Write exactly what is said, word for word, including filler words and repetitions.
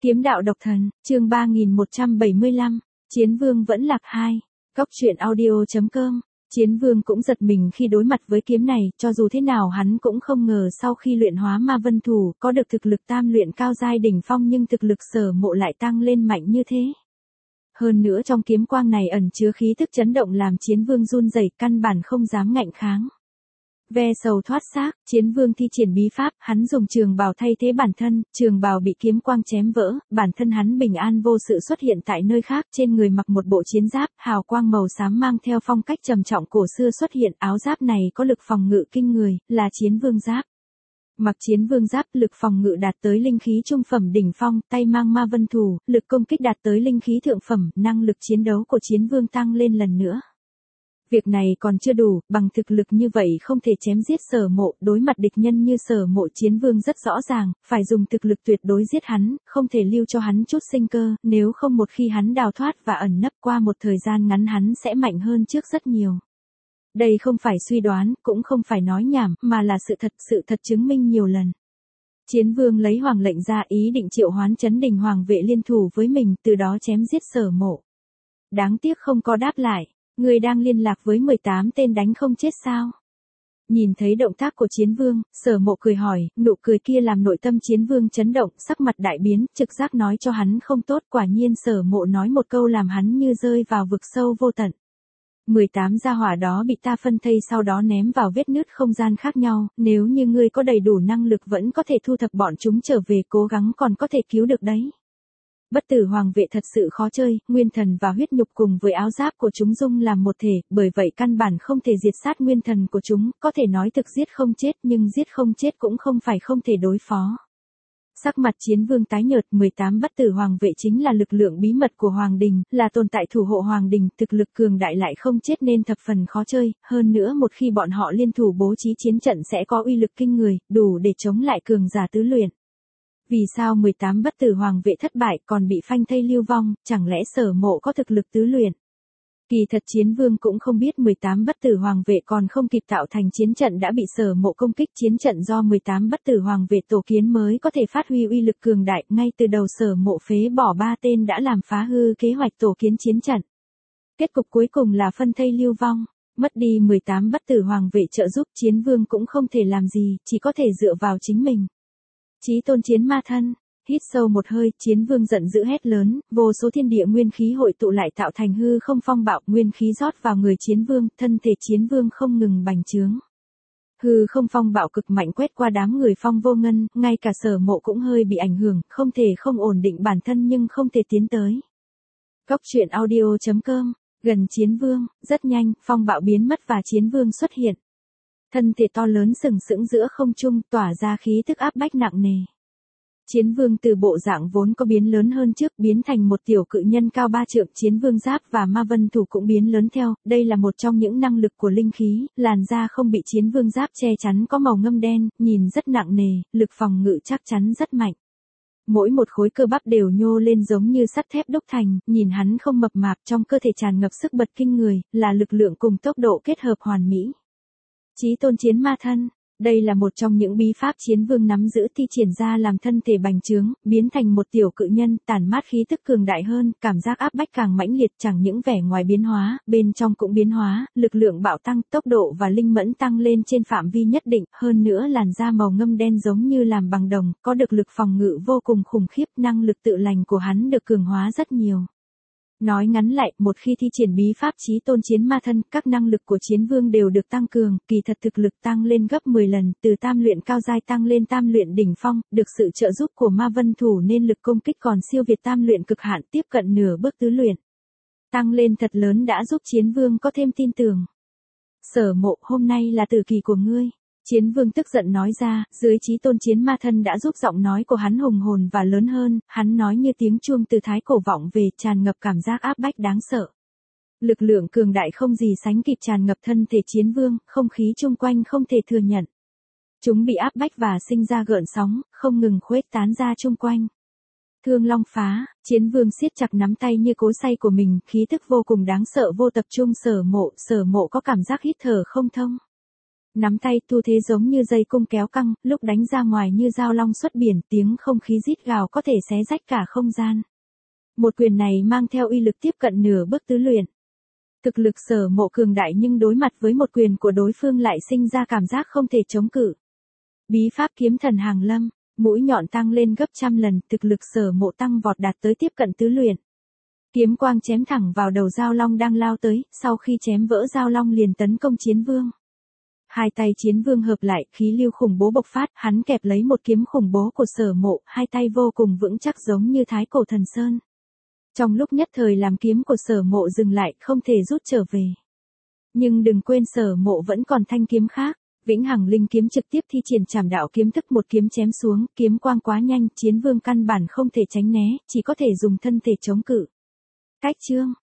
Kiếm đạo độc thần, chương ba nghìn một trăm bảy mươi lăm, Chiến Vương vẫn lạc hai. Cóc truyện audio chấm com. Chiến Vương cũng giật mình khi đối mặt với kiếm này, cho dù thế nào hắn cũng không ngờ sau khi luyện hóa ma vân thủ, có được thực lực tam luyện cao giai đỉnh phong nhưng thực lực Sở Mộ lại tăng lên mạnh như thế. Hơn nữa trong kiếm quang này ẩn chứa khí tức chấn động làm Chiến Vương run rẩy, căn bản không dám ngạnh kháng. Ve sầu thoát xác, Chiến Vương thi triển bí pháp, hắn dùng trường bào thay thế bản thân, trường bào bị kiếm quang chém vỡ, bản thân hắn bình an vô sự xuất hiện tại nơi khác, trên người mặc một bộ chiến giáp, hào quang màu xám mang theo phong cách trầm trọng cổ xưa xuất hiện, áo giáp này có lực phòng ngự kinh người, là Chiến Vương giáp. Mặc Chiến Vương giáp, lực phòng ngự đạt tới linh khí trung phẩm đỉnh phong, tay mang ma vân thủ, lực công kích đạt tới linh khí thượng phẩm, năng lực chiến đấu của Chiến Vương tăng lên lần nữa. Việc này còn chưa đủ, bằng thực lực như vậy không thể chém giết Sở Mộ, đối mặt địch nhân như Sở Mộ Chiến Vương rất rõ ràng, phải dùng thực lực tuyệt đối giết hắn, không thể lưu cho hắn chút sinh cơ, nếu không một khi hắn đào thoát và ẩn nấp qua một thời gian ngắn hắn sẽ mạnh hơn trước rất nhiều. Đây không phải suy đoán, cũng không phải nói nhảm, mà là sự thật, sự thật chứng minh nhiều lần. Chiến Vương lấy hoàng lệnh ra ý định triệu hoán Chấn Đình Hoàng vệ liên thủ với mình, từ đó chém giết Sở Mộ. Đáng tiếc không có đáp lại. Người đang liên lạc với mười tám tên đánh không chết sao? Nhìn thấy động tác của Chiến Vương, Sở Mộ cười hỏi, nụ cười kia làm nội tâm Chiến Vương chấn động, sắc mặt đại biến, trực giác nói cho hắn không tốt, quả nhiên Sở Mộ nói một câu làm hắn như rơi vào vực sâu vô tận. mười tám gia hỏa đó bị ta phân thây sau đó ném vào vết nứt không gian khác nhau, nếu như ngươi có đầy đủ năng lực vẫn có thể thu thập bọn chúng trở về, cố gắng còn có thể cứu được đấy. Bất tử hoàng vệ thật sự khó chơi, nguyên thần và huyết nhục cùng với áo giáp của chúng dung làm một thể, bởi vậy căn bản không thể diệt sát nguyên thần của chúng, có thể nói thực giết không chết nhưng giết không chết cũng không phải không thể đối phó. Sắc mặt Chiến Vương tái nhợt, mười tám bất tử hoàng vệ chính là lực lượng bí mật của Hoàng Đình, là tồn tại thủ hộ Hoàng Đình, thực lực cường đại lại không chết nên thập phần khó chơi, hơn nữa một khi bọn họ liên thủ bố trí chiến trận sẽ có uy lực kinh người, đủ để chống lại cường giả tứ luyện. Vì sao mười tám bất tử hoàng vệ thất bại còn bị phanh thây lưu vong, chẳng lẽ Sở Mộ có thực lực tứ luyện? Kỳ thật Chiến Vương cũng không biết mười tám bất tử hoàng vệ còn không kịp tạo thành chiến trận đã bị Sở Mộ công kích, chiến trận do mười tám bất tử hoàng vệ tổ kiến mới có thể phát huy uy lực cường đại, ngay từ đầu Sở Mộ phế bỏ ba tên đã làm phá hư kế hoạch tổ kiến chiến trận. Kết cục cuối cùng là phân thây lưu vong, mất đi mười tám bất tử hoàng vệ trợ giúp, Chiến Vương cũng không thể làm gì, chỉ có thể dựa vào chính mình. Chí tôn chiến ma thân, hít sâu một hơi, Chiến Vương giận dữ hét lớn, vô số thiên địa nguyên khí hội tụ lại tạo thành hư không phong bạo, nguyên khí rót vào người Chiến Vương, thân thể Chiến Vương không ngừng bành trướng. Hư không phong bạo cực mạnh quét qua đám người Phong Vô Ngân, ngay cả Sở Mộ cũng hơi bị ảnh hưởng, không thể không ổn định bản thân nhưng không thể tiến tới. Cóc truyện audio chấm com, gần Chiến Vương, rất nhanh, phong bạo biến mất và Chiến Vương xuất hiện. Thân thể to lớn sừng sững giữa không trung, tỏa ra khí tức áp bách nặng nề. Chiến Vương từ bộ dạng vốn có biến lớn hơn trước, biến thành một tiểu cự nhân cao ba trượng, Chiến Vương giáp và ma vân thủ cũng biến lớn theo, đây là một trong những năng lực của linh khí, làn da không bị Chiến Vương giáp che chắn có màu ngâm đen, nhìn rất nặng nề, lực phòng ngự chắc chắn rất mạnh. Mỗi một khối cơ bắp đều nhô lên giống như sắt thép đúc thành, nhìn hắn không mập mạp, trong cơ thể tràn ngập sức bật kinh người, là lực lượng cùng tốc độ kết hợp hoàn mỹ. Chí tôn chiến ma thân, đây là một trong những bí pháp Chiến Vương nắm giữ thi triển ra làm thân thể bành trướng, biến thành một tiểu cự nhân, tản mát khí tức cường đại hơn, cảm giác áp bách càng mãnh liệt, chẳng những vẻ ngoài biến hóa, bên trong cũng biến hóa, lực lượng bạo tăng, tốc độ và linh mẫn tăng lên trên phạm vi nhất định, hơn nữa làn da màu ngâm đen giống như làm bằng đồng, có được lực phòng ngự vô cùng khủng khiếp, năng lực tự lành của hắn được cường hóa rất nhiều. Nói ngắn lại, một khi thi triển bí pháp chí tôn chiến ma thân, các năng lực của Chiến Vương đều được tăng cường, kỳ thật thực lực tăng lên gấp mười lần, từ tam luyện cao giai tăng lên tam luyện đỉnh phong, được sự trợ giúp của ma vân thủ nên lực công kích còn siêu việt tam luyện cực hạn, tiếp cận nửa bước tứ luyện. Tăng lên thật lớn đã giúp Chiến Vương có thêm tin tưởng. Sở Mộ, hôm nay là tử kỳ của ngươi. Chiến Vương tức giận nói ra, dưới chí tôn chiến ma thân đã giúp giọng nói của hắn hùng hồn và lớn hơn, hắn nói như tiếng chuông từ thái cổ vọng về, tràn ngập cảm giác áp bách đáng sợ. Lực lượng cường đại không gì sánh kịp tràn ngập thân thể Chiến Vương, không khí chung quanh không thể thừa nhận. Chúng bị áp bách và sinh ra gợn sóng, không ngừng khuếch tán ra chung quanh. Thương Long phá, Chiến Vương siết chặt nắm tay như cối xay của mình, khí tức vô cùng đáng sợ vô tập trung Sở Mộ, Sở Mộ có cảm giác hít thở không thông. Nắm tay tu thế giống như dây cung kéo căng, lúc đánh ra ngoài như dao long xuất biển, tiếng không khí rít gào có thể xé rách cả không gian. Một quyền này mang theo uy lực tiếp cận nửa bước tứ luyện. Thực lực Sở Mộ cường đại nhưng đối mặt với một quyền của đối phương lại sinh ra cảm giác không thể chống cự. Bí pháp kiếm thần hàng lâm, mũi nhọn tăng lên gấp trăm lần, thực lực Sở Mộ tăng vọt đạt tới tiếp cận tứ luyện. Kiếm quang chém thẳng vào đầu dao long đang lao tới, sau khi chém vỡ dao long liền tấn công Chiến Vương. Hai tay Chiến Vương hợp lại, khí lưu khủng bố bộc phát, hắn kẹp lấy một kiếm khủng bố của Sở Mộ, hai tay vô cùng vững chắc giống như thái cổ thần sơn. Trong lúc nhất thời làm kiếm của Sở Mộ dừng lại, không thể rút trở về. Nhưng đừng quên Sở Mộ vẫn còn thanh kiếm khác, Vĩnh Hằng Linh kiếm trực tiếp thi triển Trảm Đạo kiếm thức, một kiếm chém xuống, kiếm quang quá nhanh, Chiến Vương căn bản không thể tránh né, chỉ có thể dùng thân thể chống cự. Cách chương